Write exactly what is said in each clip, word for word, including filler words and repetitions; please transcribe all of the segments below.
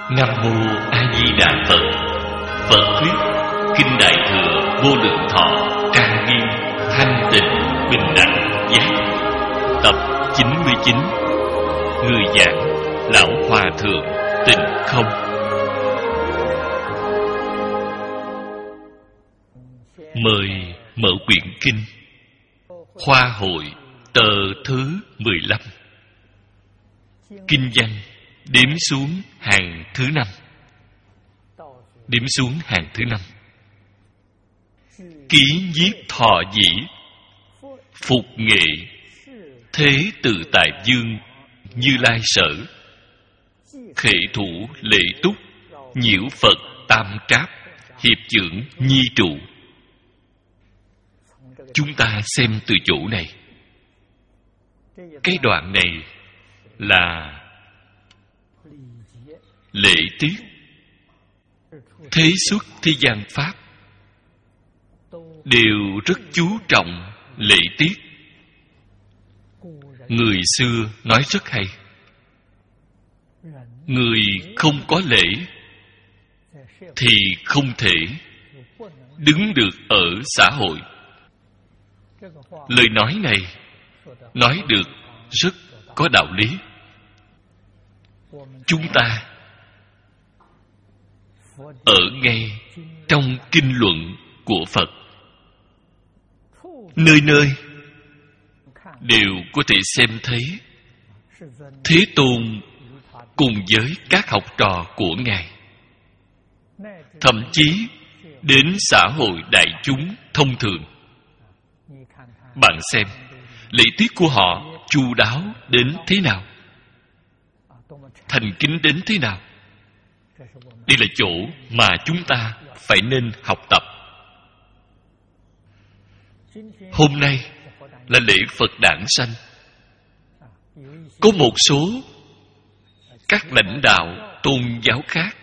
Nam mô A Di Đà Phật. Phật thuyết Kinh Đại Thừa Vô Lượng Thọ trang nghiêm thanh tịnh bình đẳng giác. Tập chín mươi chín. Người giảng Lão Hòa Thượng Tịnh Không. Mời mở quyển kinh. Khoa hội tờ thứ mười lăm. Kinh văn đếm xuống hàng thứ năm. Đếm xuống hàng thứ năm. Ký nhiếp thọ dĩ, phục nghệ, thế tự tại dương, Như Lai sở. Khệ thủ lệ túc, nhiễu Phật tam tráp, hiệp trưởng nhi trụ. Chúng ta xem từ chỗ này. Cái đoạn này là lễ tiết, thế xuất thế gian pháp đều rất chú trọng lễ tiết. Người xưa nói rất hay: người không có lễ thì không thể đứng được ở xã hội. Lời nói này nói được rất có đạo lý. Chúng ta ở ngay trong kinh luận của Phật, nơi nơi đều có thể xem thấy Thế Tôn cùng với các học trò của Ngài, thậm chí đến xã hội đại chúng thông thường. Bạn xem lễ tiết của họ chu đáo đến thế nào, thành kính đến thế nào. Đây là chỗ mà chúng ta phải nên học tập. Hôm nay là lễ Phật đản sanh. Có một số các lãnh đạo tôn giáo khác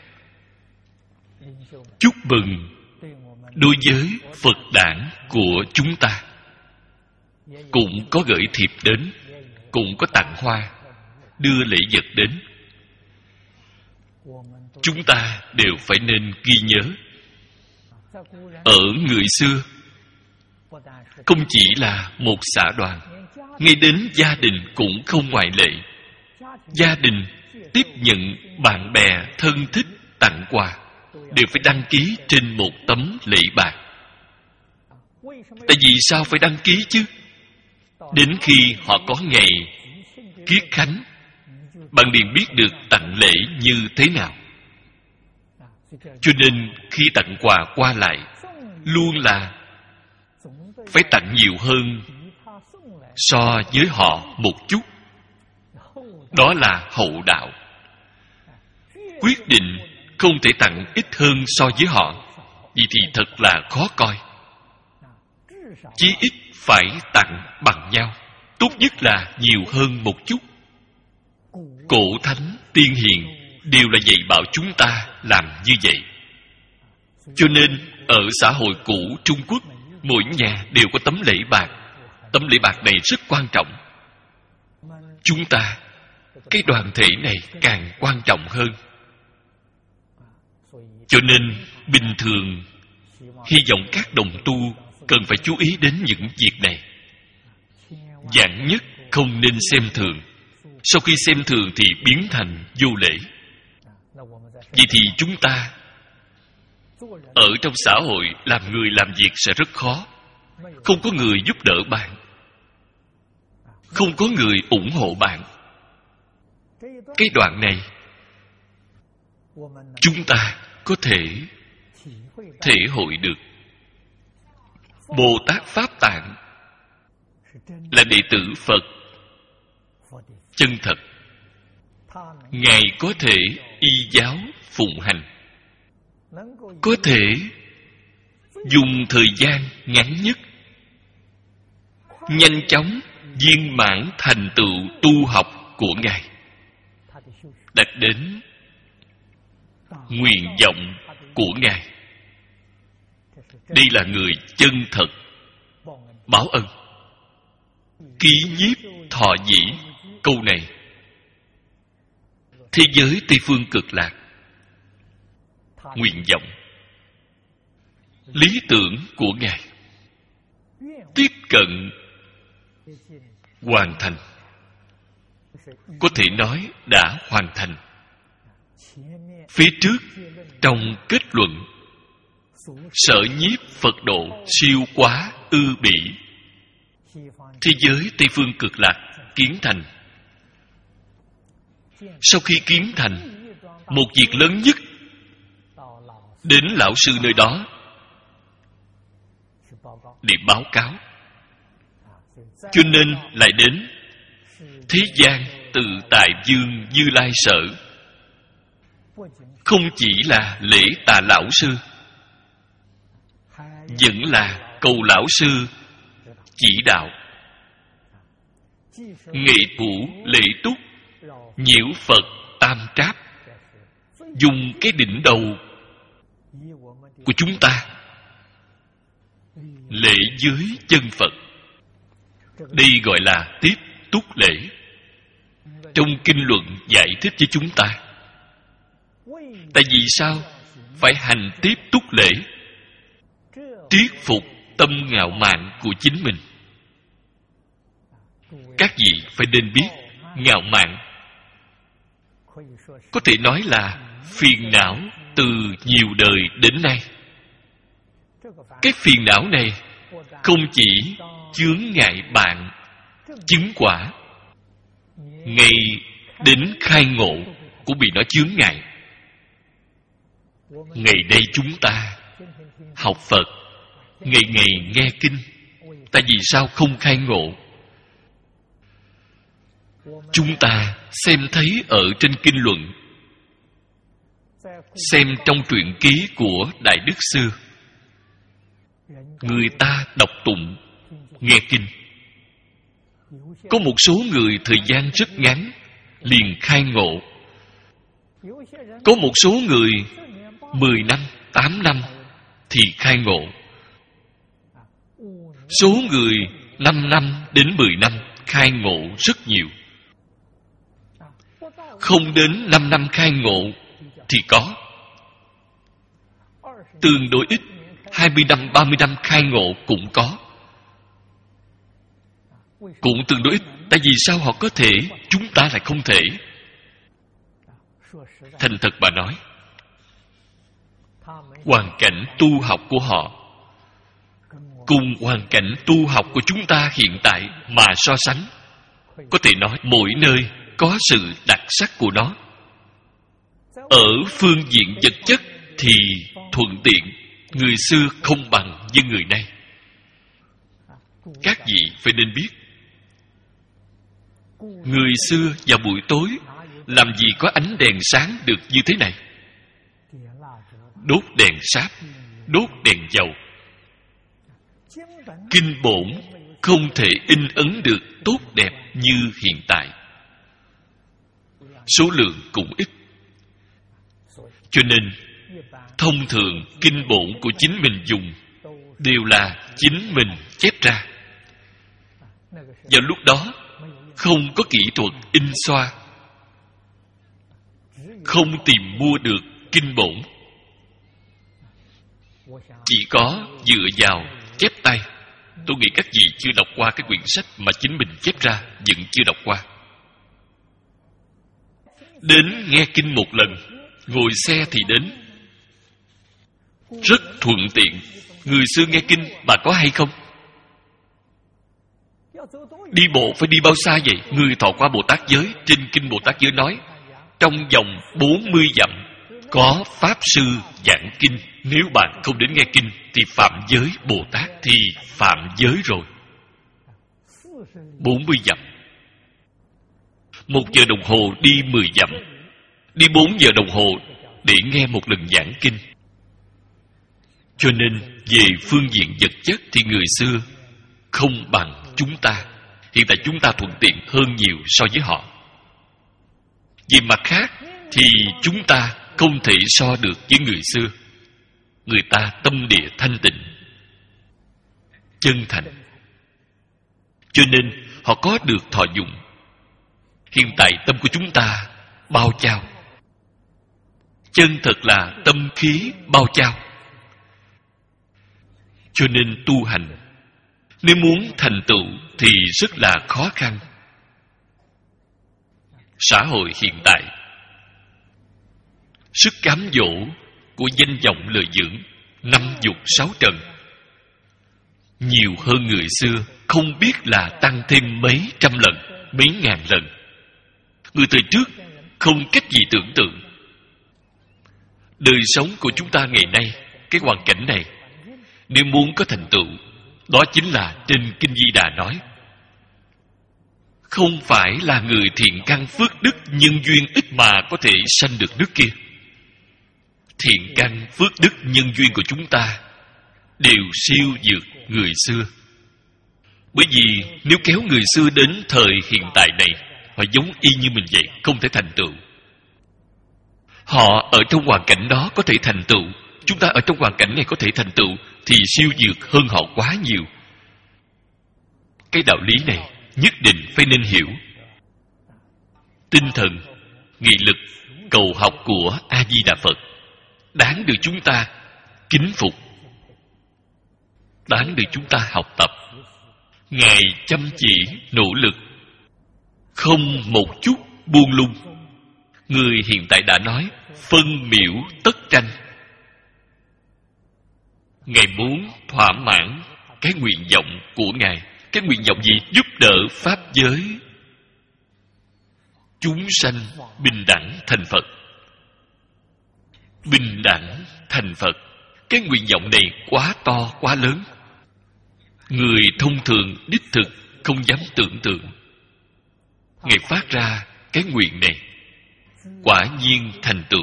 chúc mừng đối với Phật đản của chúng ta, cũng có gửi thiệp đến, cũng có tặng hoa, đưa lễ vật đến. Chúng ta đều phải nên ghi nhớ. Ở người xưa, không chỉ là một xã đoàn, ngay đến gia đình cũng không ngoại lệ. Gia đình tiếp nhận bạn bè thân thích tặng quà đều phải đăng ký trên một tấm lễ bạc. Tại vì sao phải đăng ký chứ? Đến khi họ có ngày kiết khánh, bạn liền biết được tặng lễ như thế nào. Cho nên khi tặng quà qua lại, luôn là phải tặng nhiều hơn so với họ một chút. Đó là hậu đạo. Quyết định không thể tặng ít hơn so với họ, vì thì thật là khó coi. Chí ít phải tặng bằng nhau, tốt nhất là nhiều hơn một chút. Cổ thánh tiên hiền đều là dạy bảo chúng ta làm như vậy. Cho nên ở xã hội cũ Trung Quốc, mỗi nhà đều có tấm lễ bạc. Tấm lễ bạc này rất quan trọng. Chúng ta, cái đoàn thể này càng quan trọng hơn. Cho nên bình thường hy vọng các đồng tu cần phải chú ý đến những việc này. Vạn nhất không nên xem thường. Sau khi xem thường thì biến thành vô lễ. Vậy thì chúng ta ở trong xã hội làm người làm việc sẽ rất khó. Không có người giúp đỡ bạn, không có người ủng hộ bạn. Cái đoạn này chúng ta có thể thể hội được. Bồ Tát Pháp Tạng là đệ tử Phật chân thật. Ngài có thể y giáo phụng hành, có thể dùng thời gian ngắn nhất nhanh chóng viên mãn thành tựu tu học của Ngài, đạt đến nguyện vọng của Ngài. Đây là người chân thật báo ân. Ký nhiếp thọ dĩ, câu này thế giới Tây Phương Cực Lạc nguyện vọng, lý tưởng của Ngài tiếp cận hoàn thành. Có thể nói đã hoàn thành. Phía trước trong kết luận, sở nhiếp Phật độ siêu quá ư bỉ, thế giới Tây phương cực lạc kiến thành. Sau khi kiến thành, một việc lớn nhất đến lão sư nơi đó để báo cáo. Cho nên lại đến thế gian Tự Tại Dương Như Lai Sở. Không chỉ là lễ tạ lão sư, vẫn là cầu lão sư chỉ đạo. Nghệ thủ lễ túc, nhiễu Phật tam tráp, dùng cái đỉnh đầu của chúng ta lễ dưới chân Phật. Đây gọi là tiếp túc lễ. Trong kinh luận giải thích cho chúng ta, tại vì sao phải hành tiếp túc lễ? Triết phục tâm ngạo mạn của chính mình. Các vị phải nên biết, ngạo mạn có thể nói là phiền não từ nhiều đời đến nay. Cái phiền não này không chỉ chướng ngại bạn chứng quả, ngay đến khai ngộ cũng bị nó chướng ngại. Ngày đây chúng ta học Phật, ngày ngày nghe kinh, tại vì sao không khai ngộ? Chúng ta xem thấy ở trên kinh luận, xem trong truyện ký của Đại Đức xưa, người ta đọc tụng, nghe kinh. Có một số người thời gian rất ngắn liền khai ngộ. Có một số người mười năm, tám năm thì khai ngộ. Số người năm năm đến mười năm khai ngộ rất nhiều. Không đến năm năm khai ngộ thì có. Tương đối ít, hai mươi năm, ba mươi năm khai ngộ cũng có. Cũng tương đối ít. Tại vì sao họ có thể, chúng ta lại không thể? Thành thật bà nói, hoàn cảnh tu học của họ cùng hoàn cảnh tu học của chúng ta hiện tại mà so sánh, có thể nói mỗi nơi có sự đặc sắc của nó. Ở phương diện vật chất thì thuận tiện, người xưa không bằng với người nay. Các vị phải nên biết, người xưa vào buổi tối làm gì có ánh đèn sáng được như thế này. Đốt đèn sáp, đốt đèn dầu. Kinh bổn không thể in ấn được tốt đẹp như hiện tại. Số lượng cũng ít. Cho nên thông thường kinh bổn của chính mình dùng đều là chính mình chép ra. Vào lúc đó không có kỹ thuật in xoa, không tìm mua được kinh bổn, chỉ có dựa vào chép tay. Tôi nghĩ các vị chưa đọc qua cái quyển sách mà chính mình chép ra, vẫn chưa đọc qua. Đến nghe kinh một lần, ngồi xe thì đến, rất thuận tiện. Người xưa nghe kinh bà có hay không? Đi bộ phải đi bao xa vậy? Người thọ qua Bồ Tát giới, trên kinh Bồ Tát giới nói, trong vòng bốn mươi dặm có Pháp Sư giảng kinh. Nếu bạn không đến nghe kinh thì phạm giới Bồ Tát, thì phạm giới rồi. bốn mươi dặm. Một giờ đồng hồ đi mười dặm, đi bốn giờ đồng hồ để nghe một lần giảng kinh. Cho nên về phương diện vật chất thì người xưa không bằng chúng ta. Hiện tại chúng ta thuận tiện hơn nhiều so với họ. Về mặt khác thì chúng ta không thể so được với người xưa. Người ta tâm địa thanh tịnh, chân thành, cho nên họ có được thọ dụng. Hiện tại tâm của chúng ta bao trao, chân thật là tâm khí bao trao. Cho nên tu hành, nếu muốn thành tựu thì rất là khó khăn. Xã hội hiện tại, sức cám dỗ của danh vọng lợi dưỡng, năm dục sáu trần nhiều hơn người xưa không biết là tăng thêm mấy trăm lần, mấy ngàn lần. Người thời trước không cách gì tưởng tượng. Đời sống của chúng ta ngày nay, cái hoàn cảnh này, nếu muốn có thành tựu, đó chính là trên Kinh Di Đà nói, không phải là người thiện căn phước đức nhân duyên ít mà có thể sanh được nước kia. Thiện căn phước đức nhân duyên của chúng ta đều siêu vượt người xưa. Bởi vì nếu kéo người xưa đến thời hiện tại này, họ giống y như mình vậy, không thể thành tựu. Họ ở trong hoàn cảnh đó có thể thành tựu, chúng ta ở trong hoàn cảnh này có thể thành tựu, thì siêu vượt hơn họ quá nhiều. Cái đạo lý này nhất định phải nên hiểu. Tinh thần, nghị lực, cầu học của A-di-đà Phật đáng được chúng ta kính phục, đáng được chúng ta học tập. Ngài chăm chỉ nỗ lực, không một chút buông lung. Người hiện tại đã nói phân miễu tất tranh. Ngài muốn thỏa mãn cái nguyện vọng của Ngài. Cái nguyện vọng gì? Giúp đỡ pháp giới chúng sanh bình đẳng thành Phật. Bình đẳng thành Phật, cái nguyện vọng này quá to, quá lớn. Người thông thường đích thực không dám tưởng tượng. Ngài phát ra cái nguyện này, quả nhiên thành tựu.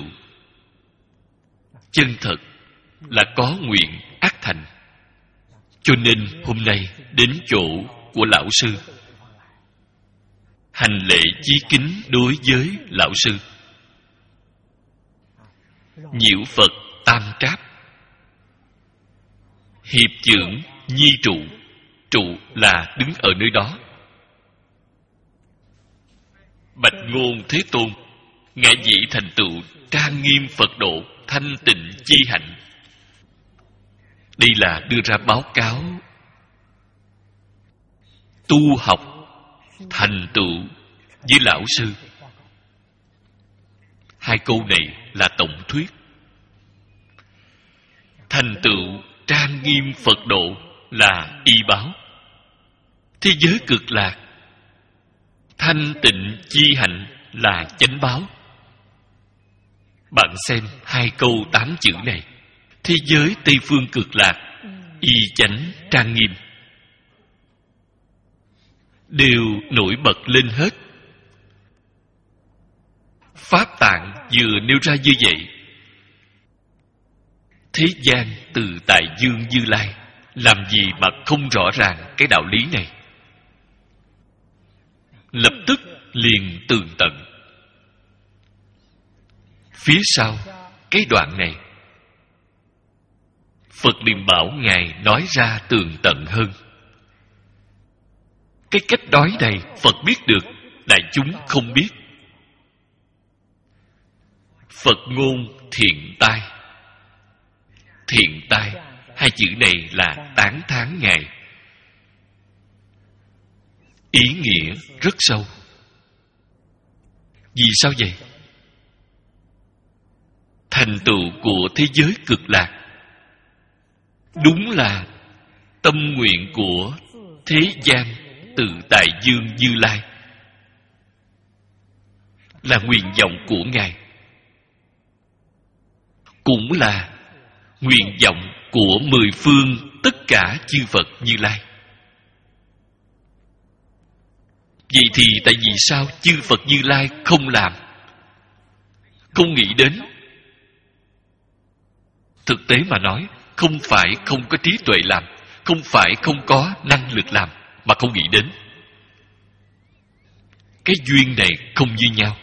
Chân thật là có nguyện ắt thành. Cho nên hôm nay đến chỗ của lão sư, hành lễ chí kính đối với lão sư. Nhiễu Phật tam tráp, hiệp trưởng nhi trụ. Trụ là đứng ở nơi đó. Bạch ngôn Thế Tôn, ngài vị thành tựu trang nghiêm Phật độ, thanh tịnh chi hạnh. Đây là đưa ra báo cáo tu học thành tựu với lão sư. Hai câu này là tổng thuyết. Thành tựu trang nghiêm Phật độ là y báo. Thế giới cực lạc, thanh tịnh chi hạnh là chánh báo. Bạn xem hai câu tám chữ này. Thế giới Tây phương cực lạc, y chánh trang nghiêm, đều nổi bật lên hết. Pháp tạng vừa nêu ra như vậy. Thế gian từ tại dương Như Lai làm gì mà không rõ ràng cái đạo lý này? Lập tức liền tường tận. Phía sau cái đoạn này, Phật liền bảo Ngài nói ra tường tận hơn. Cái cách nói này Phật biết được, đại chúng không biết. Phật ngôn thiện tai. Thiện tai, hai chữ này là tán thán Ngài. Ý nghĩa rất sâu. Vì sao vậy? Thành tựu của thế giới cực lạc đúng là tâm nguyện của thế gian tự tại dương Như Lai, là nguyện vọng của Ngài, cũng là nguyện vọng của mười phương tất cả chư Phật Như Lai. Vậy thì tại vì sao chư Phật Như Lai không làm, không nghĩ đến? Thực tế mà nói, không phải không có trí tuệ làm, không phải không có năng lực làm, mà không nghĩ đến. Cái duyên này không như nhau.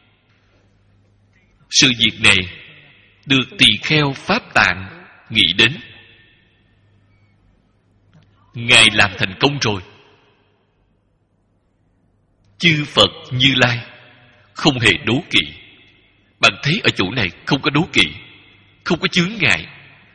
Sự việc này được tỳ kheo Pháp Tạng nghĩ đến. Ngài làm thành công rồi. Chư Phật Như Lai không hề đố kỵ. bạn thấy ở chỗ này không có đố kỵ, không có chướng ngại.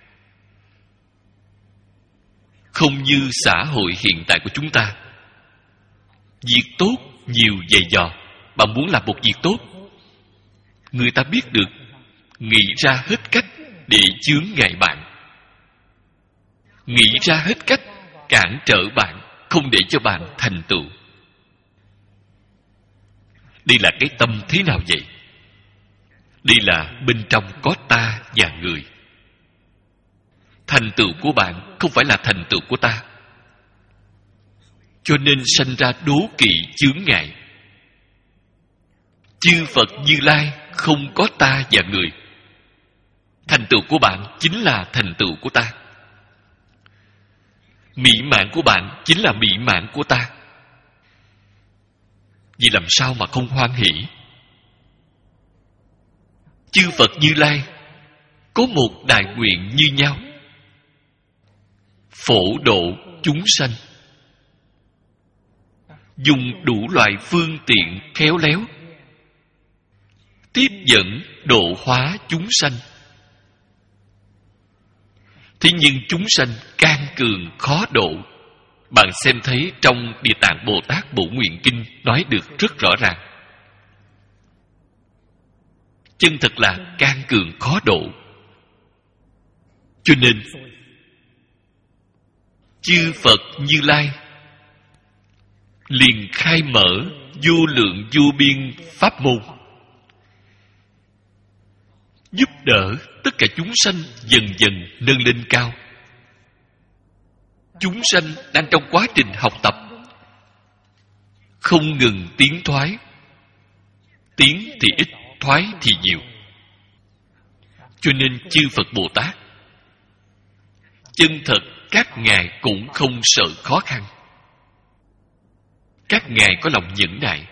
Không như xã hội hiện tại của chúng ta, việc tốt nhiều dày dò. Bạn muốn làm một việc tốt, người ta biết được, nghĩ ra hết cách để chướng ngại bạn, nghĩ ra hết cách cản trở bạn, không để cho bạn thành tựu. Đây là cái tâm thế nào vậy? Đây là bên trong có ta và người. Thành tựu của bạn không phải là thành tựu của ta, cho nên sanh ra đố kỵ chướng ngại. Chư Phật Như Lai không có ta và người. Thành tựu của bạn chính là thành tựu của ta. Mỹ mãn của bạn chính là mỹ mãn của ta. Vì làm sao mà không hoan hỷ? Chư Phật Như Lai có một đại nguyện như nhau, phổ độ chúng sanh, dùng đủ loại phương tiện khéo léo tiếp dẫn độ hóa chúng sanh. Thế nhưng chúng sanh can cường khó độ. Bạn xem thấy trong Địa Tạng Bồ Tát Bổ Nguyện Kinh nói được rất rõ ràng. Chân thật là can cường khó độ. Cho nên chư Phật Như Lai liền khai mở vô lượng vô biên pháp môn, giúp đỡ tất cả chúng sanh dần dần nâng lên cao. Chúng sanh đang trong quá trình học tập, không ngừng tiến thoái. Tiến thì ít, thoái thì nhiều. Cho nên chư Phật Bồ Tát chân thật các ngài cũng không sợ khó khăn. Các ngài có lòng nhẫn nại.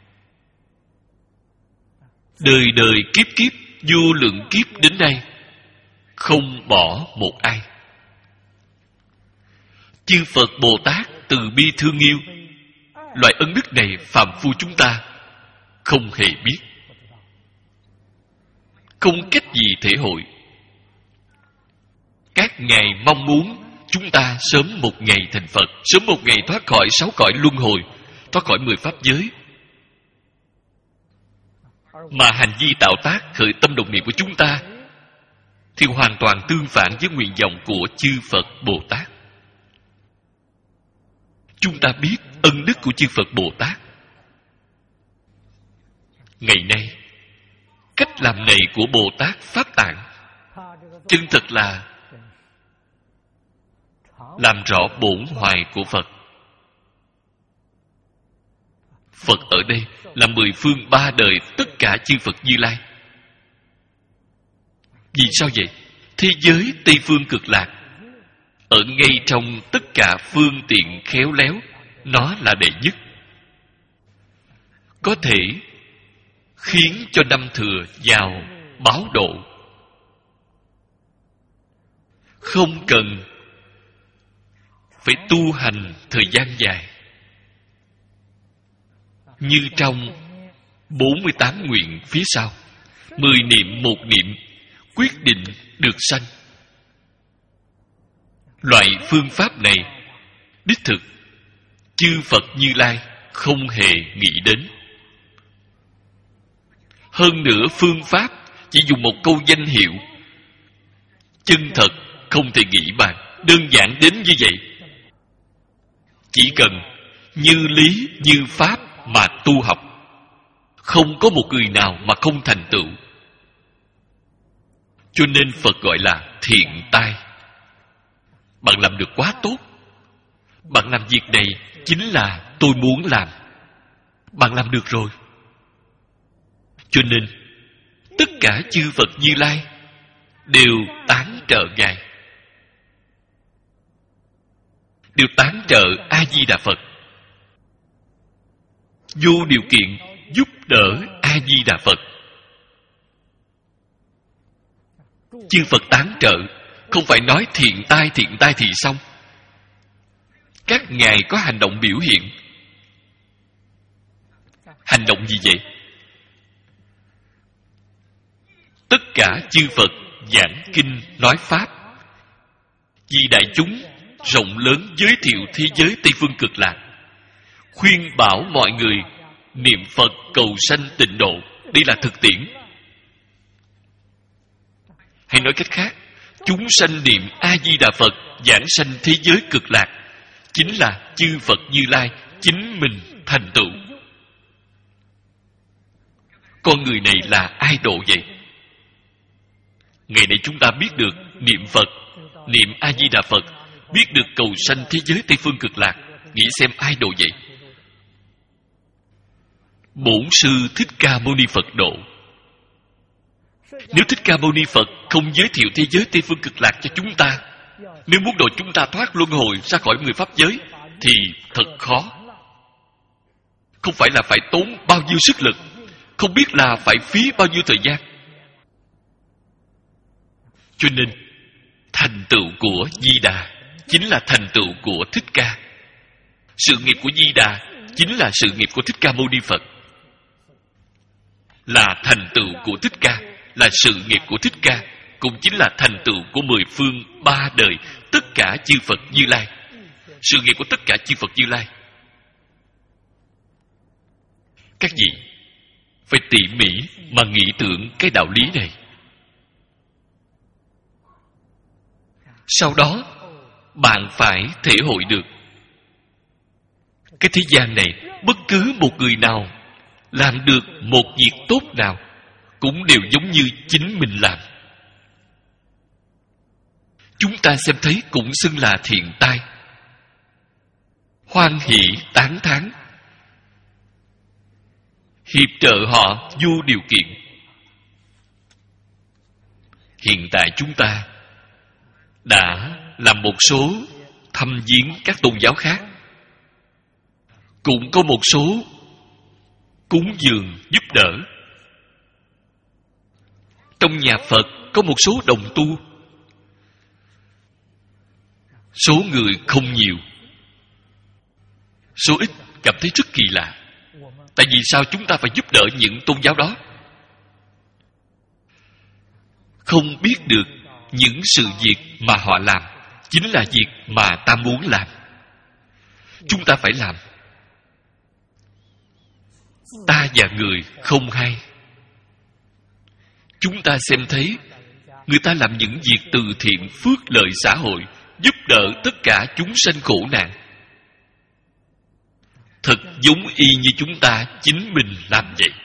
Đời đời kiếp kiếp, vô lượng kiếp đến đây, không bỏ một ai. Chư Phật Bồ Tát từ bi thương yêu. Loại ân đức này phàm phu chúng ta không hề biết, không cách gì thể hội. Các ngài mong muốn chúng ta sớm một ngày thành Phật, sớm một ngày thoát khỏi sáu cõi luân hồi, thoát khỏi mười pháp giới. Mà hành vi tạo tác khởi tâm đồng niệm của chúng ta thì hoàn toàn tương phản với nguyện vọng của chư Phật Bồ Tát. Chúng ta biết ân đức của chư Phật Bồ Tát. Ngày nay, cách làm này của Bồ Tát Pháp Tạng chân thật là làm rõ bổn hoài của Phật. Phật ở đây là mười phương ba đời tất cả chư Phật Như Lai. Vì sao vậy? Thế giới Tây Phương Cực Lạc ở ngay trong tất cả phương tiện khéo léo, nó là đệ nhất, có thể khiến cho năm thừa vào báo độ, không cần phải tu hành thời gian dài. Như trong bốn mươi tám nguyện phía sau, mười niệm một niệm quyết định được sanh. Loại phương pháp này đích thực chư Phật Như Lai không hề nghĩ đến. Hơn nữa phương pháp chỉ dùng một câu danh hiệu, chân thật không thể nghĩ bàn, đơn giản đến như vậy. Chỉ cần như lý như pháp mà tu học, không có một người nào mà không thành tựu. Cho nên Phật gọi là thiện tai. Bạn làm được quá tốt. Bạn làm việc này chính là tôi muốn làm. Bạn làm được rồi. Cho nên tất cả chư Phật Như Lai đều tán trợ Ngài, đều tán trợ A Di Đà Phật, vô điều kiện giúp đỡ A Di Đà Phật. Chư Phật tán trợ không phải nói thiện tai thiện tai thì xong. Các ngài có hành động biểu hiện. Hành động gì vậy? tất cả chư Phật giảng kinh nói Pháp, vì đại chúng rộng lớn giới thiệu thế giới Tây Phương Cực Lạc, khuyên bảo mọi người niệm Phật cầu sanh tịnh độ. Đây là thực tiễn. Hay nói cách khác, chúng sanh niệm A-di-đà Phật giảng sanh thế giới cực lạc, chính là chư Phật Như Lai chính mình thành tựu. Con người này là ai độ vậy? Ngày nay chúng ta biết được niệm Phật, niệm A-di-đà Phật, biết được cầu sanh thế giới Tây Phương Cực Lạc. Nghĩ xem ai độ vậy? Bổn Sư Thích Ca Mâu Ni Phật độ. Nếu Thích Ca Mâu Ni Phật không giới thiệu thế giới Tây Phương Cực Lạc cho chúng ta, nếu muốn độ chúng ta thoát luân hồi ra khỏi mười pháp giới, thì thật khó. Không phải là phải tốn bao nhiêu sức lực, không biết là phải phí bao nhiêu thời gian. Cho nên thành tựu của Di Đà chính là thành tựu của Thích Ca. Sự nghiệp của Di Đà chính là sự nghiệp của Thích Ca Mâu Ni Phật. Là thành tựu của Thích Ca, là sự nghiệp của Thích Ca, cũng chính là thành tựu của mười phương ba đời tất cả chư Phật Như Lai. Sự nghiệp của tất cả chư Phật Như Lai. Các vị phải tỉ mỉ mà nghĩ tưởng cái đạo lý này. Sau đó bạn phải thể hội được cái thế gian này, bất cứ một người nào làm được một việc tốt nào cũng đều giống như chính mình làm. Chúng ta xem thấy cũng xưng là thiện tai, hoan hỷ tán thán, hiệp trợ họ vô điều kiện. Hiện tại chúng ta đã làm một số thăm viếng các tôn giáo khác, cũng có một số cúng dường giúp đỡ. Trong nhà Phật có một số đồng tu, số người không nhiều, số ít cảm thấy rất kỳ lạ. Tại vì sao chúng ta phải giúp đỡ những tôn giáo đó? Không biết được những sự việc mà họ làm chính là việc mà ta muốn làm. Chúng ta phải làm. Ta và người không hay. Chúng ta xem thấy người ta làm những việc từ thiện phước lợi xã hội, giúp đỡ tất cả chúng sanh khổ nạn, thật giống y như chúng ta chính mình làm vậy.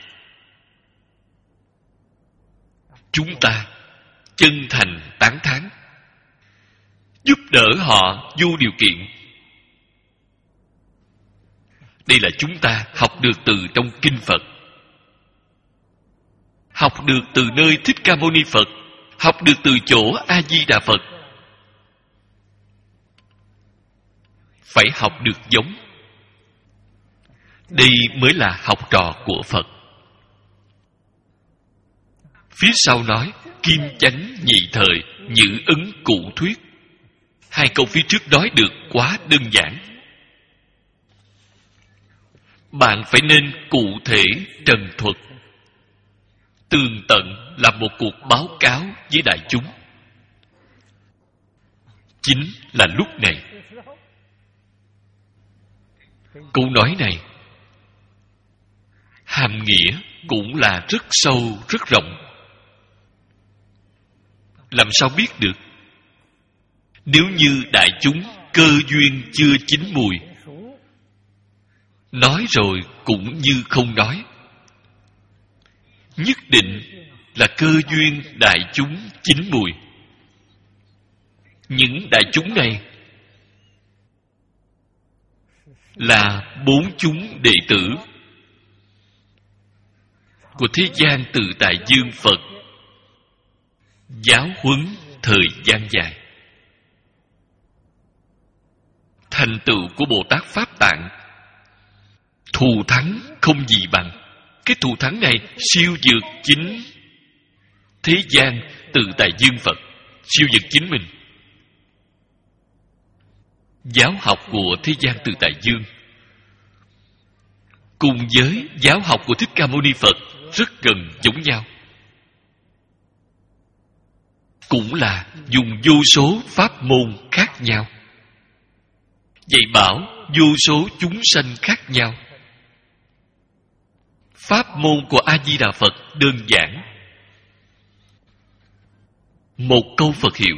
Chúng ta chân thành tán thán, giúp đỡ họ vô điều kiện. Đây là chúng ta học được từ trong kinh Phật, học được từ nơi Thích Ca Mâu Ni Phật, học được từ chỗ A Di Đà Phật. Phải học được giống. Đây mới là học trò của Phật. Phía sau nói kim chánh nhị thời, nhữ ứng cụ thuyết. Hai câu phía trước nói được quá đơn giản. Bạn phải nên cụ thể trần thuật, tường tận làm một cuộc báo cáo với đại chúng. Chính là lúc này. Câu nói này hàm nghĩa cũng là rất sâu, rất rộng. Làm sao biết được? Nếu như đại chúng cơ duyên chưa chín mùi, nói rồi cũng như không nói. Nhất định là cơ duyên đại chúng chín mùi. Những đại chúng này là bốn chúng đệ tử của thế gian Tự Tại Dương Phật giáo huấn thời gian dài. Thành tựu của Bồ Tát Pháp Tạng thù thắng không gì bằng. Cái thù thắng này siêu vượt chính thế gian Tự Tại Dương Phật, siêu vượt chính mình. Giáo học của thế gian Tự Tại Dương cùng với giáo học của Thích Ca Mâu Ni Phật rất gần giống nhau. cũng là dùng vô số pháp môn khác nhau, dạy bảo vô số chúng sanh khác nhau. Pháp môn của A Di Đà Phật đơn giản, một câu Phật hiệu,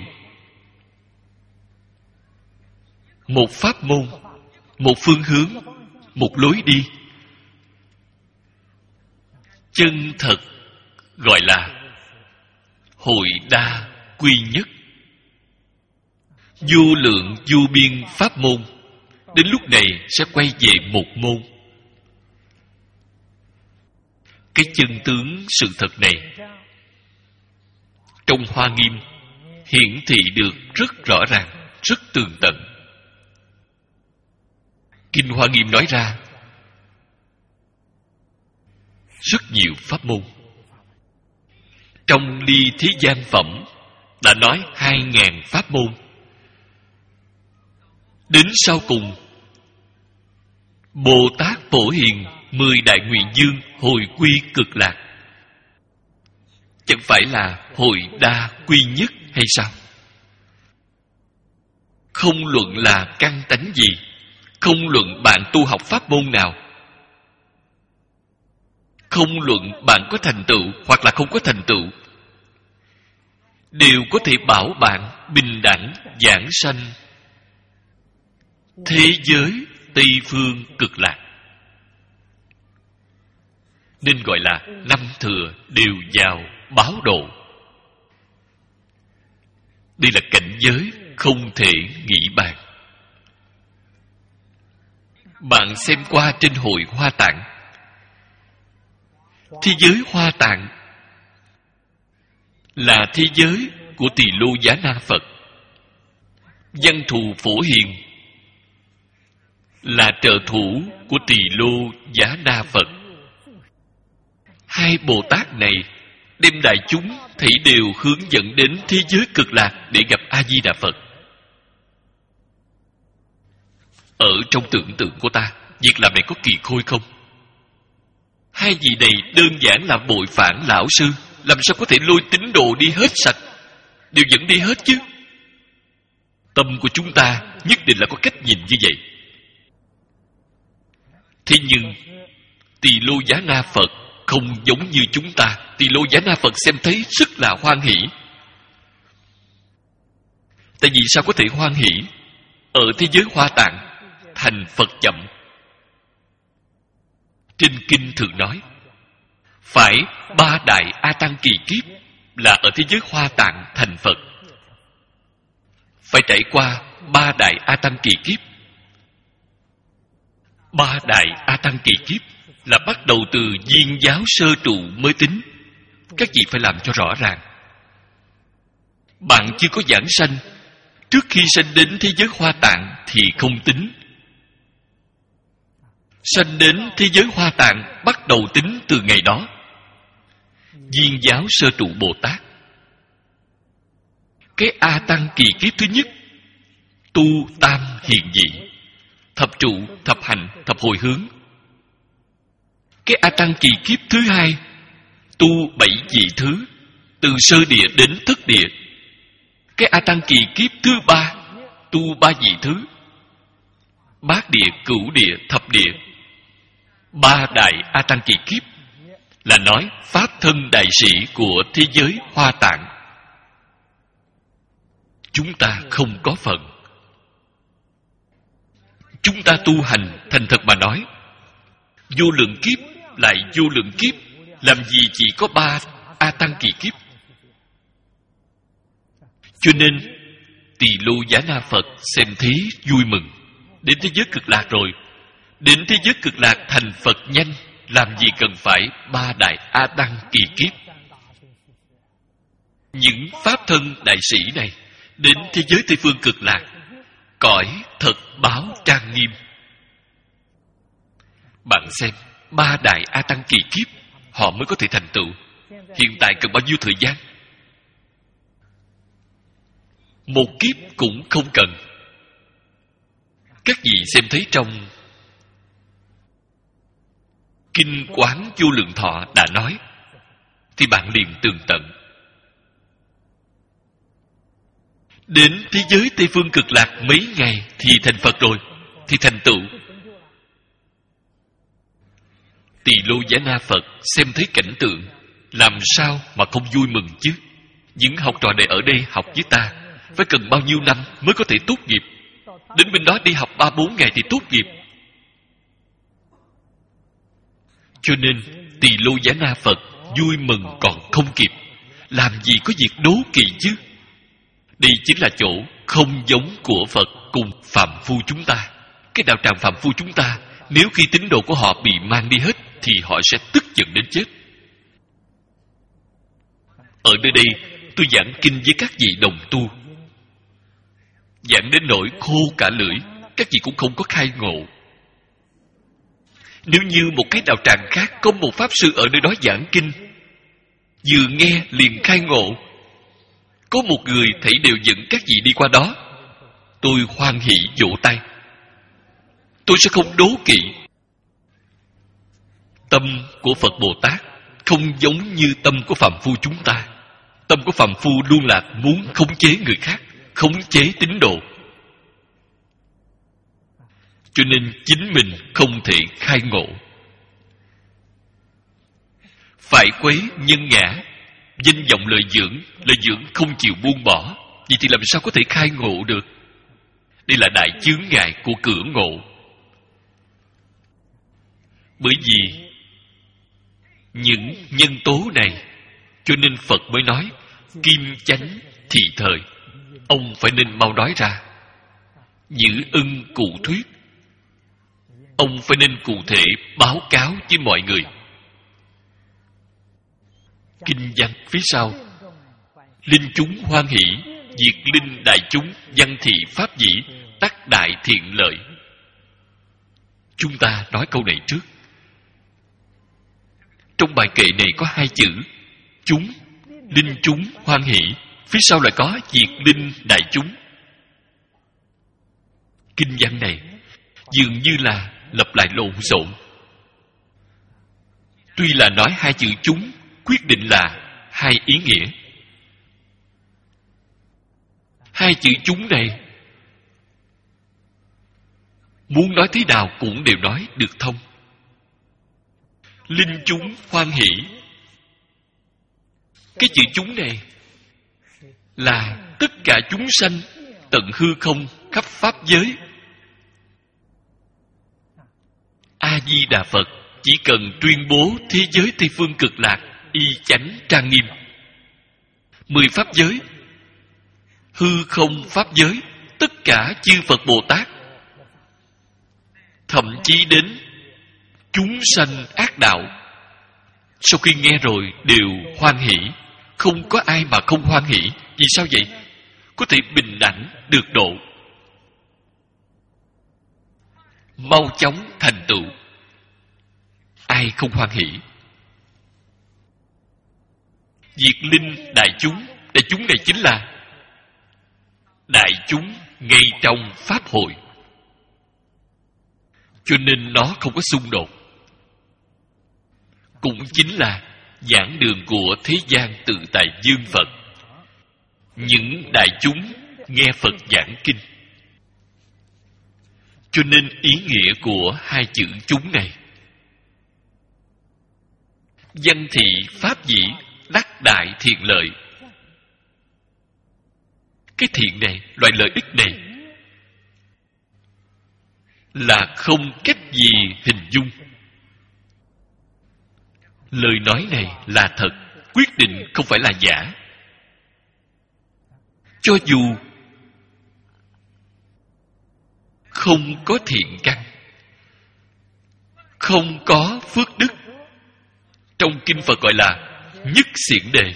một pháp môn, một phương hướng, một lối đi. Chân thật gọi là hội đa quy nhất, vô lượng vô biên pháp môn, đến lúc này sẽ quay về một môn. Cái chân tướng sự thật này trong Hoa Nghiêm hiển thị được rất rõ ràng, rất tường tận. Kinh Hoa Nghiêm nói ra rất nhiều pháp môn. Trong Ly Thế Gian Phẩm đã nói hai ngàn pháp môn. Đến sau cùng, Bồ Tát Phổ Hiền mười đại nguyện dương hồi quy cực lạc, chẳng phải là hội đa quy nhất hay sao? Không luận là căn tánh gì, không luận bạn tu học pháp môn nào, không luận bạn có thành tựu hoặc là không có thành tựu, đều có thể bảo bạn bình đẳng giảng sanh thế giới Tây Phương cực lạc. Nên gọi là năm thừa đều vào báo độ. Đây là cảnh giới không thể nghĩ bàn. Bạn xem qua trên hội Hoa Tạng, thế giới Hoa Tạng là thế giới của Tỳ Lô Giá Na Phật. Văn Thù Phổ Hiền là trợ thủ của Tỳ Lô Giá Na Phật. Hai Bồ Tát này đem đại chúng thảy đều hướng dẫn đến thế giới cực lạc để gặp A Di Đà Phật. Ở trong tưởng tượng của ta, việc làm này có kỳ khôi không? Hai vị này đơn giản là bội phản lão sư, làm sao có thể lôi tín đồ đi hết sạch? Đều dẫn đi hết chứ. Tâm của chúng ta nhất định là có cách nhìn như vậy. Thế nhưng Tỳ Lô Giá Na Phật không giống như chúng ta. Tỳ Lô Giá Na Phật xem thấy rất là hoan hỷ. Tại vì sao có thể hoan hỷ? Ở thế giới Hoa Tạng thành Phật chậm. Trên kinh thường nói phải ba đại A Tăng kỳ kiếp là ở thế giới Hoa Tạng thành Phật. Phải trải qua ba đại A Tăng kỳ kiếp. Ba đại A Tăng kỳ kiếp là bắt đầu từ viên giáo sơ trụ mới tính. Các vị phải làm cho rõ ràng. Bạn chưa có giảng sanh, trước khi sanh đến thế giới Hoa Tạng thì không tính. Sanh đến thế giới Hoa Tạng bắt đầu tính từ ngày đó. Viên giáo sơ trụ Bồ Tát, cái A Tăng kỳ kiếp thứ nhất tu tam hiền dị, thập trụ, thập hành, thập hồi hướng. Cái A Tăng kỳ kiếp thứ hai tu bảy vị thứ, từ sơ địa đến thất địa. Cái A Tăng kỳ kiếp thứ ba tu ba vị thứ, bát địa, cửu địa, thập địa. Ba đại A Tăng kỳ kiếp là nói pháp thân đại sĩ của thế giới Hoa Tạng. Chúng ta không có phần. Chúng ta tu hành thành thật mà nói, vô lượng kiếp lại vô lượng kiếp, làm gì chỉ có ba A Tăng kỳ kiếp. Cho nên Tỳ Lô Giá Na Phật xem thế vui mừng. Đến thế giới cực lạc rồi, đến thế giới cực lạc thành Phật nhanh, làm gì cần phải ba đại A Tăng kỳ kiếp. Những pháp thân đại sĩ này đến thế giới Tây Phương cực lạc, cõi thật báo trang nghiêm. Bạn xem, ba đại A Tăng kỳ kiếp họ mới có thể thành tựu. Hiện tại cần bao nhiêu thời gian? Một kiếp cũng không cần. Các vị xem thấy trong Kinh Quán Vô Lượng Thọ đã nói, thì bạn liền tường tận. đến thế giới Tây Phương Cực Lạc mấy ngày thì thành Phật rồi, thì thành tựu. Tỳ Lô Giá Na Phật xem thấy cảnh tượng, làm sao mà không vui mừng chứ? Những học trò này ở đây học với ta phải cần bao nhiêu năm mới có thể tốt nghiệp? Đến bên đó đi học ba bốn ngày thì tốt nghiệp. Cho nên Tỳ Lô Giá Na Phật vui mừng còn không kịp. Làm gì có việc đố kỵ chứ? Đây chính là chỗ không giống của Phật cùng phàm phu chúng ta. Cái đạo tràng phàm phu chúng ta, nếu khi tín đồ của họ bị mang đi hết thì họ sẽ tức giận đến chết. Ở nơi đây tôi giảng kinh với các vị đồng tu, giảng đến nỗi khô cả lưỡi, các vị cũng không có khai ngộ. Nếu như một cái đạo tràng khác có một pháp sư ở nơi đó giảng kinh, vừa nghe liền khai ngộ, có một người thảy đều dẫn các vị đi qua đó, tôi hoan hỷ vỗ tay. Tôi sẽ không đố kỵ. Tâm của Phật Bồ Tát không giống như tâm của phàm phu chúng ta. Tâm của phàm phu luôn là muốn khống chế người khác, khống chế tín đồ. Cho nên chính mình không thể khai ngộ. Phải quấy nhân ngã, danh vọng lợi dưỡng, lợi dưỡng không chịu buông bỏ, vậy thì làm sao có thể khai ngộ được? Đây là đại chướng ngại của cửa ngộ. Bởi vì những nhân tố này, cho nên Phật mới nói kim chánh thị thời. Ông phải nên mau nói ra. Giữ ưng cụ thuyết, ông phải nên cụ thể báo cáo với mọi người. Kinh văn phía sau: linh chúng hoan hỷ, diệt linh đại chúng, văn thị pháp dĩ, tắc đại thiện lợi. Chúng ta nói câu này trước. Trong bài kệ này có hai chữ chúng, linh chúng hoan hỷ, phía sau lại có diệt linh đại chúng. Kinh văn này dường như là lặp lại lộn xộn. Tuy là nói hai chữ chúng, quyết định là hai ý nghĩa. Hai chữ chúng này muốn nói thế nào cũng đều nói được thông. Linh chúng hoan hỷ, cái chữ chúng này là tất cả chúng sanh tận hư không khắp pháp giới. A Di Đà Phật chỉ cần tuyên bố thế giới Tây Phương Cực Lạc y chánh trang nghiêm, mười pháp giới, hư không pháp giới, tất cả chư Phật Bồ Tát, thậm chí đến chúng sanh ác đạo, sau khi nghe rồi đều hoan hỷ. Không có ai mà không hoan hỷ. Vì sao vậy? Có thể bình đẳng được độ, mau chóng thành tựu. Ai không hoan hỷ? Diệt linh đại chúng. Đại chúng này chính là đại chúng ngay trong pháp hội, cho nên nó không có xung đột. Cũng chính là giảng đường của thế gian tự tại dương Phật. Những đại chúng nghe Phật giảng kinh. Cho nên ý nghĩa của hai chữ chúng này: văn thị pháp dĩ, đắc đại thiện lợi. Cái thiện này, loại lợi ích này là không cách gì hình dung. Lời nói này là thật, quyết định không phải là giả. Cho dù không có thiện căn, không có phước đức, trong kinh Phật gọi là nhất xiển đề,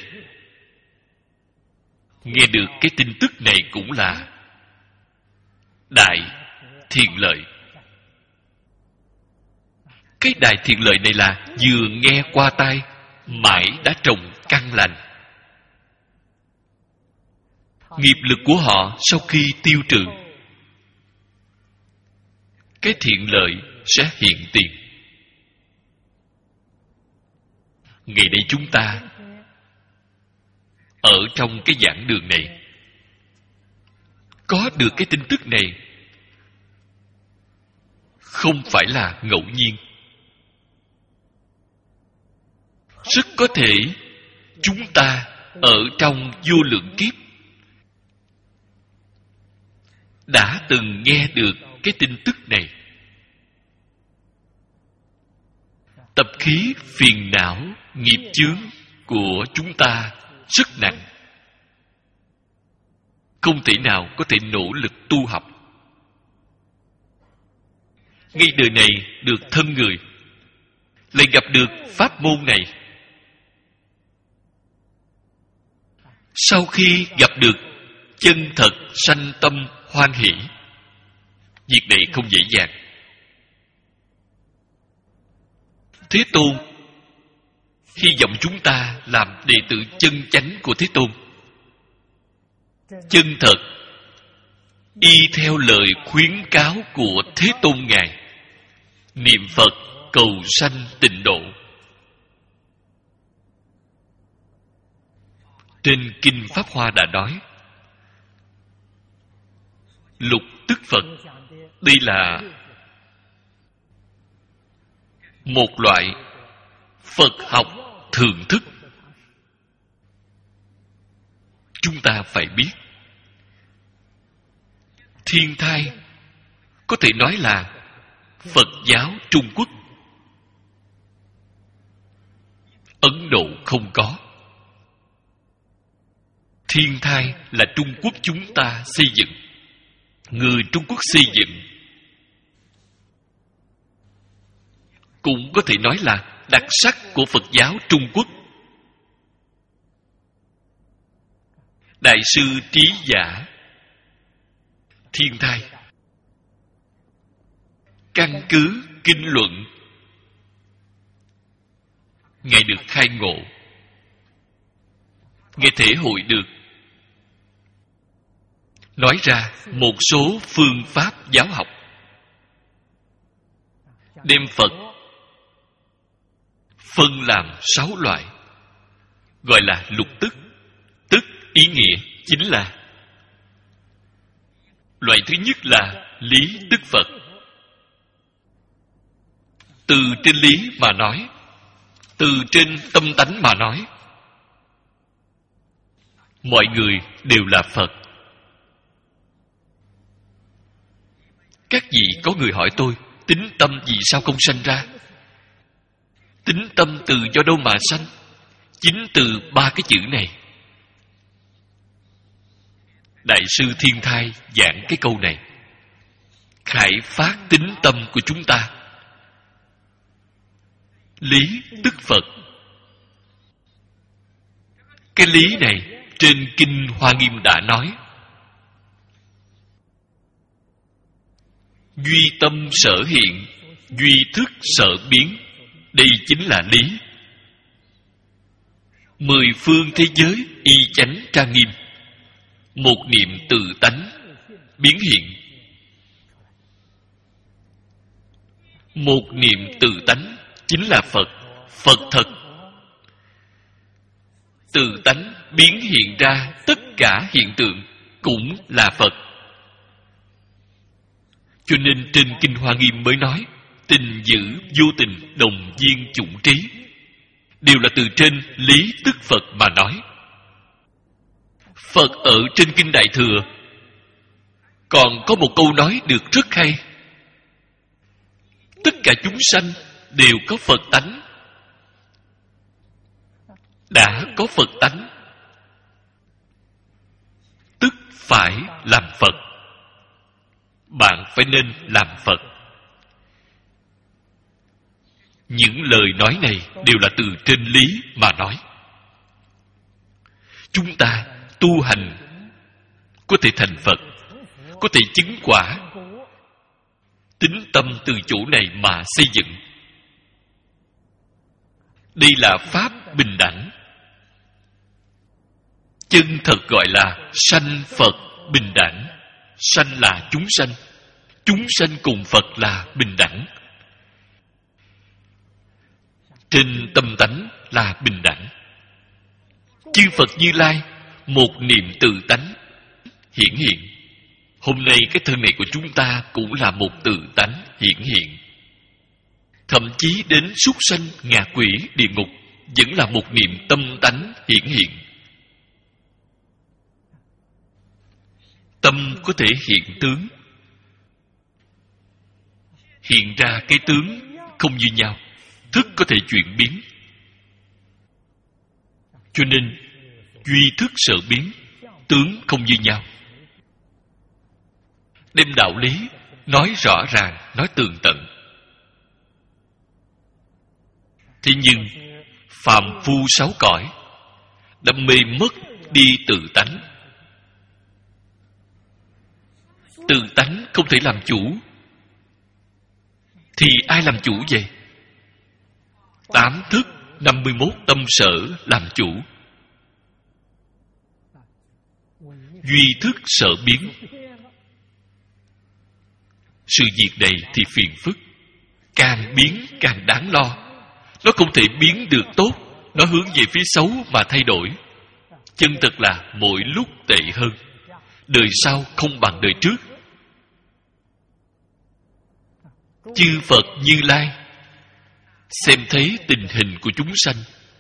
nghe được cái tin tức này cũng là đại thiện lợi. Cái đại thiện lợi này là vừa nghe qua tai, mãi đã trồng căn lành. Nghiệp lực của họ sau khi tiêu trừ, cái thiện lợi sẽ hiện tiền. Ngày nay chúng ta ở trong cái giảng đường này có được cái tin tức này không phải là ngẫu nhiên. Rất có thể chúng ta ở trong vô lượng kiếp đã từng nghe được cái tin tức này. Tập khí phiền não, nghiệp chướng của chúng ta rất nặng, không thể nào có thể nỗ lực tu học. Ngay đời này được thân người, lại gặp được pháp môn này. Sau khi gặp được, chân thật sanh tâm hoan hỷ. Việc này không dễ dàng. Thế Tôn hy vọng chúng ta làm đệ tử chân chánh của Thế Tôn, chân thật y theo lời khuyến cáo của Thế Tôn Ngài, niệm Phật cầu sanh tịnh độ. Trên Kinh Pháp Hoa đã nói, lục tức Phật, đây là một loại Phật học thưởng thức. Chúng ta phải biết, thiên thai có thể nói là Phật giáo Trung Quốc. Ấn Độ không có. Thiên thai là Trung Quốc chúng ta xây dựng. Người Trung Quốc xây dựng. Cũng có thể nói là đặc sắc của Phật giáo Trung Quốc. Đại sư Trí Giả Thiên thai căn cứ kinh luận, Ngài được khai ngộ, Ngài thể hội được, nói ra một số phương pháp giáo học, đem Phật phân làm sáu loại, gọi là lục tức. Tức ý nghĩa chính là: loại thứ nhất là lý tức Phật. Từ trên lý mà nói, từ trên tâm tánh mà nói, mọi người đều là Phật. Các vị có người hỏi tôi, tính tâm vì sao không sanh ra? Tính tâm từ do đâu mà sanh? Chính từ ba cái chữ này. Đại sư Thiên Thai giảng cái câu này, khải phát tính tâm của chúng ta. Lý tức Phật. Cái lý này trên Kinh Hoa Nghiêm đã nói, duy tâm sở hiện, duy thức sở biến. Đây chính là lý. Mười phương thế giới y chánh trang nghiêm, một niệm tự tánh biến hiện. Một niệm tự tánh chính là Phật, Phật thật. Tự tánh biến hiện ra tất cả hiện tượng cũng là Phật. Cho nên trên Kinh Hoa Nghiêm mới nói, tình dữ vô tình đồng viên chủng trí, đều là từ trên lý tức Phật mà nói. Phật ở trên Kinh Đại Thừa còn có một câu nói được rất hay: tất cả chúng sanh đều có Phật tánh. Đã có Phật tánh, tức phải làm Phật. Bạn phải nên làm Phật. Những lời nói này đều là từ trên lý mà nói. Chúng ta tu hành có thể thành Phật, có thể chứng quả. Tính tâm từ chỗ này mà xây dựng. Đây là pháp bình đẳng. Chân thật gọi là sanh Phật bình đẳng. Sanh là chúng sanh, chúng sanh cùng Phật là bình đẳng. Trên tâm tánh là bình đẳng. Chư Phật Như Lai một niệm tự tánh hiển hiện. Hôm nay cái thân này của chúng ta cũng là một tự tánh hiển hiện. Thậm chí đến súc sanh, ngạ quỷ, địa ngục vẫn là một niệm tâm tánh hiển hiện. Tâm có thể hiện tướng, hiện ra cái tướng không như nhau. Thức có thể chuyển biến, cho nên duy thức sở biến, tướng không như nhau. Đem đạo lý nói rõ ràng, nói tường tận. Thế nhưng phàm phu sáu cõi đã mê mất đi tự tánh. Tự tánh không thể làm chủ, thì ai làm chủ vậy? Tám thức, năm mươi mốt tâm sở làm chủ. Duy thức sở biến. Sự việc này thì phiền phức, càng biến càng đáng lo. Nó không thể biến được tốt, nó hướng về phía xấu mà thay đổi. Chân thật là mỗi lúc tệ hơn. Đời sau không bằng đời trước. Chư Phật Như Lai xem thấy tình hình của chúng sanh,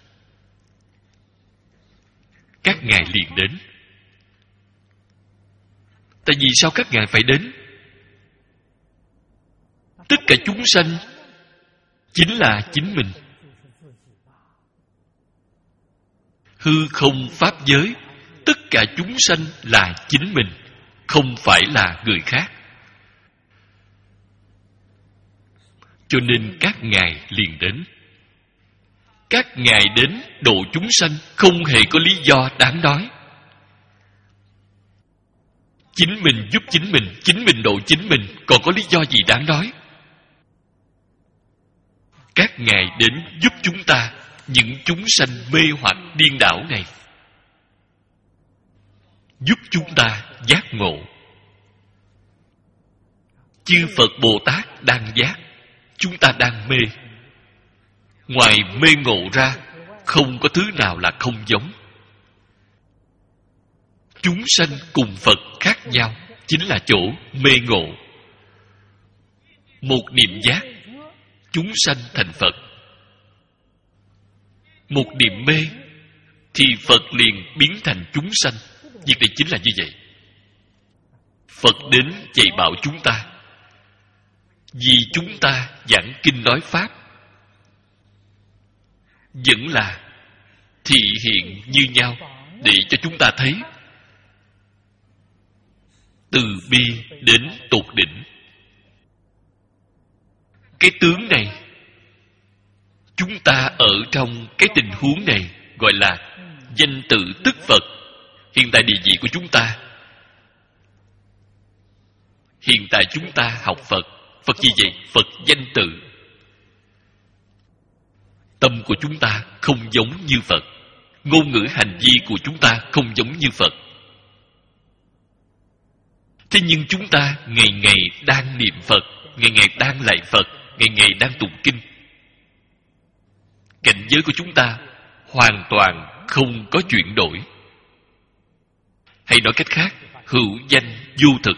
các ngài liền đến. Tại vì sao các ngài phải đến? Tất cả chúng sanh chính là chính mình. Hư không pháp giới, tất cả chúng sanh là chính mình, không phải là người khác. Cho nên các ngài liền đến. Các ngài đến độ chúng sanh không hề có lý do đáng nói. Chính mình giúp chính mình, chính mình độ chính mình, còn có lý do gì đáng nói? Các ngài đến giúp chúng ta, những chúng sanh mê hoặc điên đảo này, giúp chúng ta giác ngộ. Chư Phật Bồ Tát đang giác, chúng ta đang mê. Ngoài mê ngộ ra, không có thứ nào là không giống. Chúng sanh cùng Phật khác nhau, chính là chỗ mê ngộ. Một niệm giác, chúng sanh thành Phật. Một niệm mê, thì Phật liền biến thành chúng sanh. Việc này chính là như vậy. Phật đến dạy bảo chúng ta, vì chúng ta giảng kinh nói Pháp, vẫn là thị hiện như nhau, để cho chúng ta thấy từ bi đến tột đỉnh. Cái tướng này, chúng ta ở trong cái tình huống này gọi là danh tự tức Phật. Hiện tại địa vị của chúng ta, hiện tại chúng ta học Phật. Phật gì vậy? Phật danh tự. Tâm của chúng ta không giống như Phật, ngôn ngữ hành vi của chúng ta không giống như Phật. Thế nhưng chúng ta ngày ngày đang niệm Phật, ngày ngày đang lạy Phật, ngày ngày đang tụng kinh. Cảnh giới của chúng ta hoàn toàn không có chuyển đổi. Hay nói cách khác, hữu danh vô thực,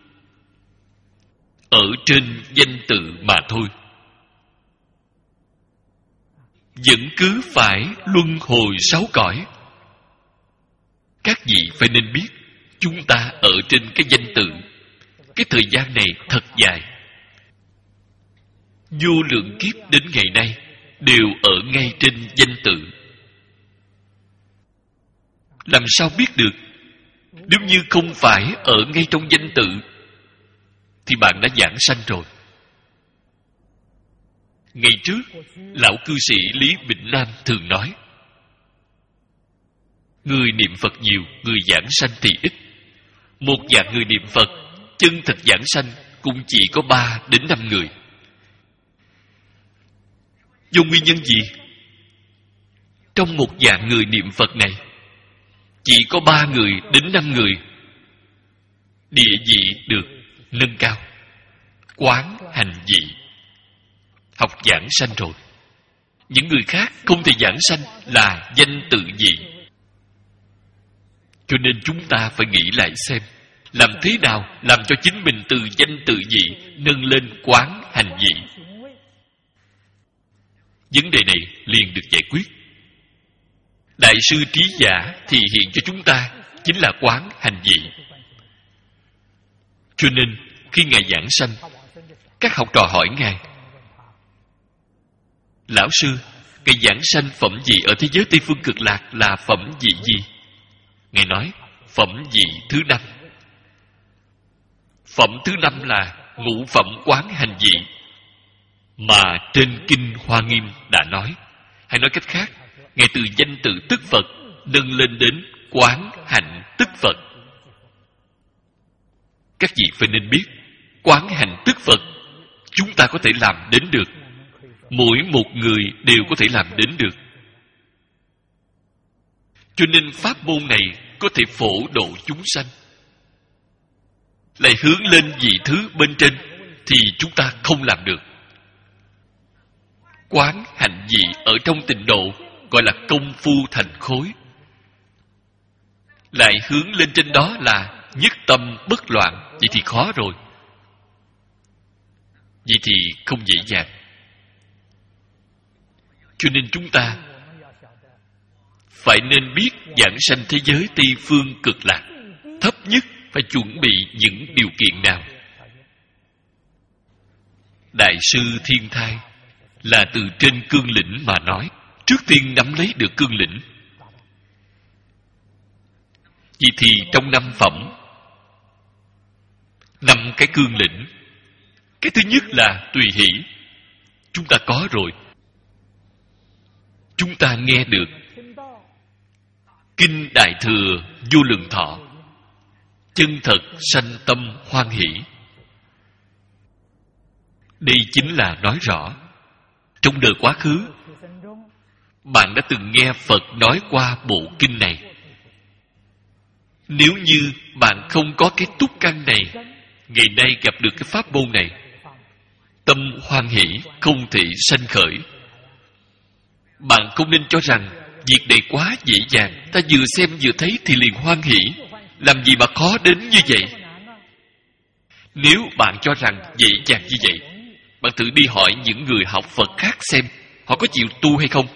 ở trên danh tự mà thôi. Vẫn cứ phải luân hồi sáu cõi. Các vị phải nên biết, chúng ta ở trên cái danh tự. Cái thời gian này thật dài. Vô lượng kiếp đến ngày nay đều ở ngay trên danh tự. Làm sao biết được? Nếu như không phải ở ngay trong danh tự, thì bạn đã giảng sanh rồi. Ngày trước, lão cư sĩ Lý Bình Nam thường nói, người niệm Phật nhiều, người giảng sanh thì ít. Một vạn người niệm Phật, chân thật giảng sanh cũng chỉ có ba đến năm người. Do nguyên nhân gì? Trong một vạn người niệm Phật này, chỉ có ba người đến năm người địa vị được nâng cao, quán hành vị, học giảng sanh rồi. Những người khác không thể giảng sanh là danh tự vị. Cho nên chúng ta phải nghĩ lại xem, Làm thế nào làm cho chính mình từ danh từ vị nâng lên quán hành vị? Vấn đề này liền được giải quyết. Đại sư Trí Giả thì hiện cho chúng ta chính là quán hành vị. Cho nên khi Ngài giảng sanh, các học trò hỏi Ngài: Lão sư, Ngài giảng sanh phẩm vị ở thế giới Tây Phương Cực Lạc là phẩm vị gì? Ngài nói: phẩm vị thứ năm. Phẩm thứ năm là ngũ phẩm quán hành vị mà trên kinh Hoa Nghiêm đã nói. Hay nói cách khác, Ngài từ danh tự tức Phật nâng lên đến quán hạnh tức Phật. Các vị phải nên biết, quán hạnh tức Phật chúng ta có thể làm đến được. Mỗi một người đều có thể làm đến được. Cho nên pháp môn này có thể phổ độ chúng sanh. Lại hướng lên vị thứ bên trên thì chúng ta không làm được. Quán hạnh vị ở trong tịnh độ gọi là công phu thành khối. Lại hướng lên trên đó là nhất tâm bất loạn. Vậy thì khó rồi. Vậy thì không dễ dàng. Cho nên chúng ta phải nên biết giảng sanh thế giới Tây Phương Cực Lạc, thấp nhất phải chuẩn bị những điều kiện nào. Đại sư Thiên Thai là từ trên cương lĩnh mà nói. Trước tiên nắm lấy được cương lĩnh. Vậy thì trong năm phẩm, năm cái cương lĩnh, cái thứ nhất là tùy hỷ. Chúng ta có rồi. Chúng ta nghe được Kinh Đại Thừa Vô Lượng Thọ, chân thật sanh tâm hoan hỷ. Đây chính là nói rõ, trong đời quá khứ bạn đã từng nghe Phật nói qua bộ kinh này. Nếu như bạn không có cái túc căn này, ngày nay gặp được cái pháp môn này, tâm hoan hỷ không thể sanh khởi. Bạn không nên cho rằng việc này quá dễ dàng, ta vừa xem vừa thấy thì liền hoan hỷ. Làm gì mà khó đến như vậy? Nếu bạn cho rằng dễ dàng như vậy, bạn thử đi hỏi những người học Phật khác xem họ có chịu tu hay không.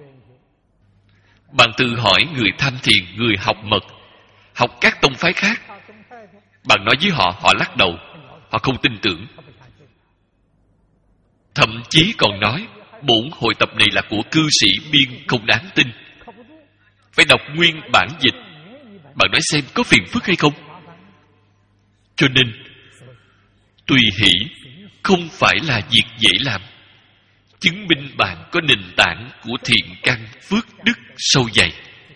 Bạn tự hỏi người tham thiền, người học mật, học các tông phái khác. Bạn nói với họ, họ lắc đầu, họ không tin tưởng. Thậm chí còn nói bổn hội tập này là của cư sĩ biên, không đáng tin. Phải đọc nguyên bản dịch. Bạn nói xem có phiền phức hay không? Cho nên tùy hỷ không phải là việc dễ làm. Chứng minh bạn có nền tảng của thiện căn phước đức sâu dày.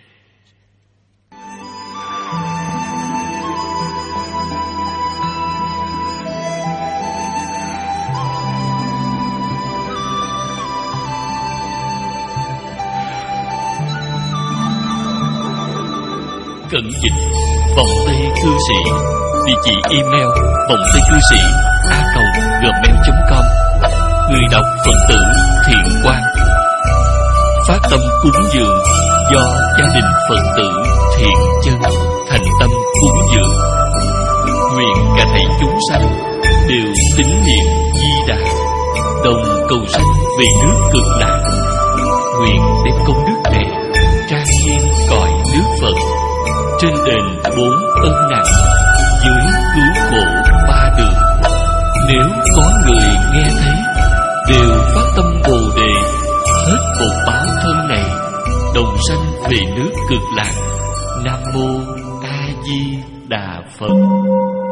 Cẩn dịch vọng tây cư sĩ, địa chỉ email vọng tây cư sĩ a còng gmail chấm com. Người đọc Phật tử Thiện Quang. Phát tâm cúng dường do gia đình Phật tử Thiện Chân thành tâm cúng dường. Nguyện cả thảy chúng sanh đều tín niệm Di Đà, đồng cầu sanh về nước Cực Lạc. Nguyện đem công đức này trang nghiêm cõi nước Phật, trên đền bốn ân nặng, dưới cứu khổ ba đường. Nếu có người nghe thấy đều phát tâm Bồ Đề, hết bột báo thân này, đồng sanh về nước Cực Lạc. Nam mô A Di Đà Phật.